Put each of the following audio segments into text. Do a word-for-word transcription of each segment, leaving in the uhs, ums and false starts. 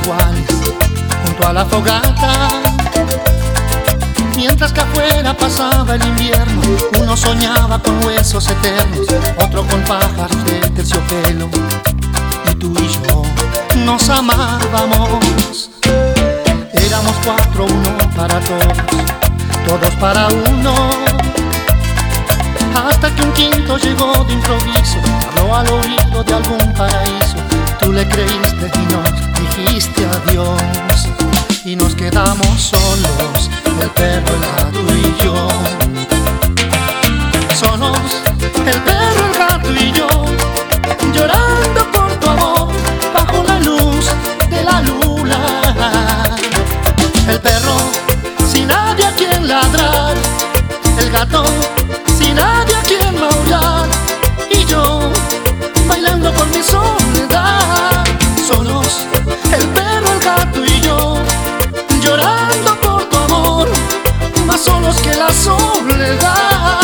iguales junto a la fogata. Mientras que afuera pasaba el invierno, uno soñaba con huesos eternos, otro con pájaros de terciopelo. Y tú y yo nos amábamos. Éramos cuatro, uno para todos, todos para uno. Hasta que un quinto llegó de improviso, habló al oído de algún paraíso. Tú le creíste y nos dijiste adiós. Y nos quedamos solos, el perro, el gato y yo. Solos, el perro, el gato y yo, llorando por tu amor bajo la luz de la luna. El perro sin nadie a quien ladrar, el gato sin nadie a quien maullar, y yo bailando por mi soledad. Solos, el perro, el gato y yo, llorando por tu amor, más solos que la soledad.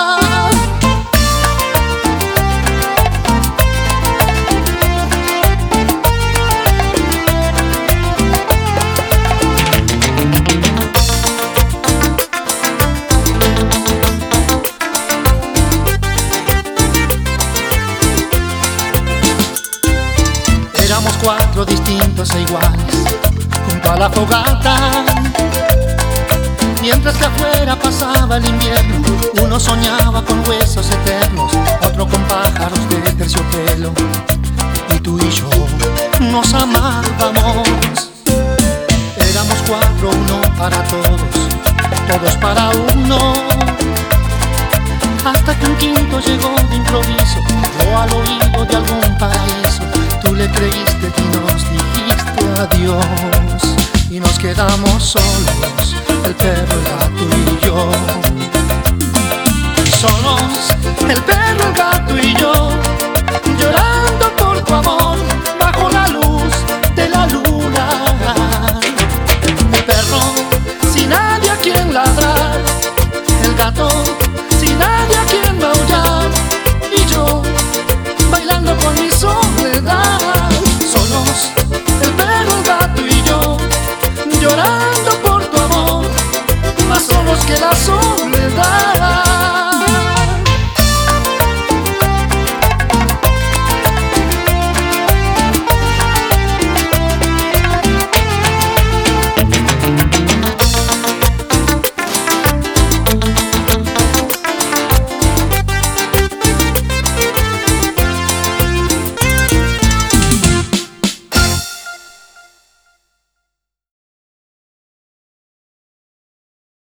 Éramos cuatro distintos e iguales junto a la fogata. Mientras que afuera pasaba el invierno, uno soñaba con huesos eternos, otro con pájaros de terciopelo. Y tú y yo nos amábamos. Éramos cuatro, uno para todos, todos para uno. Hasta que un quinto llegó de improviso, habló al oído de algún paraíso. Tú le creíste y nos dijiste adiós. Y nos quedamos solos, el perro, el gato y yo. Solos, el perro, el gato y yo, llorando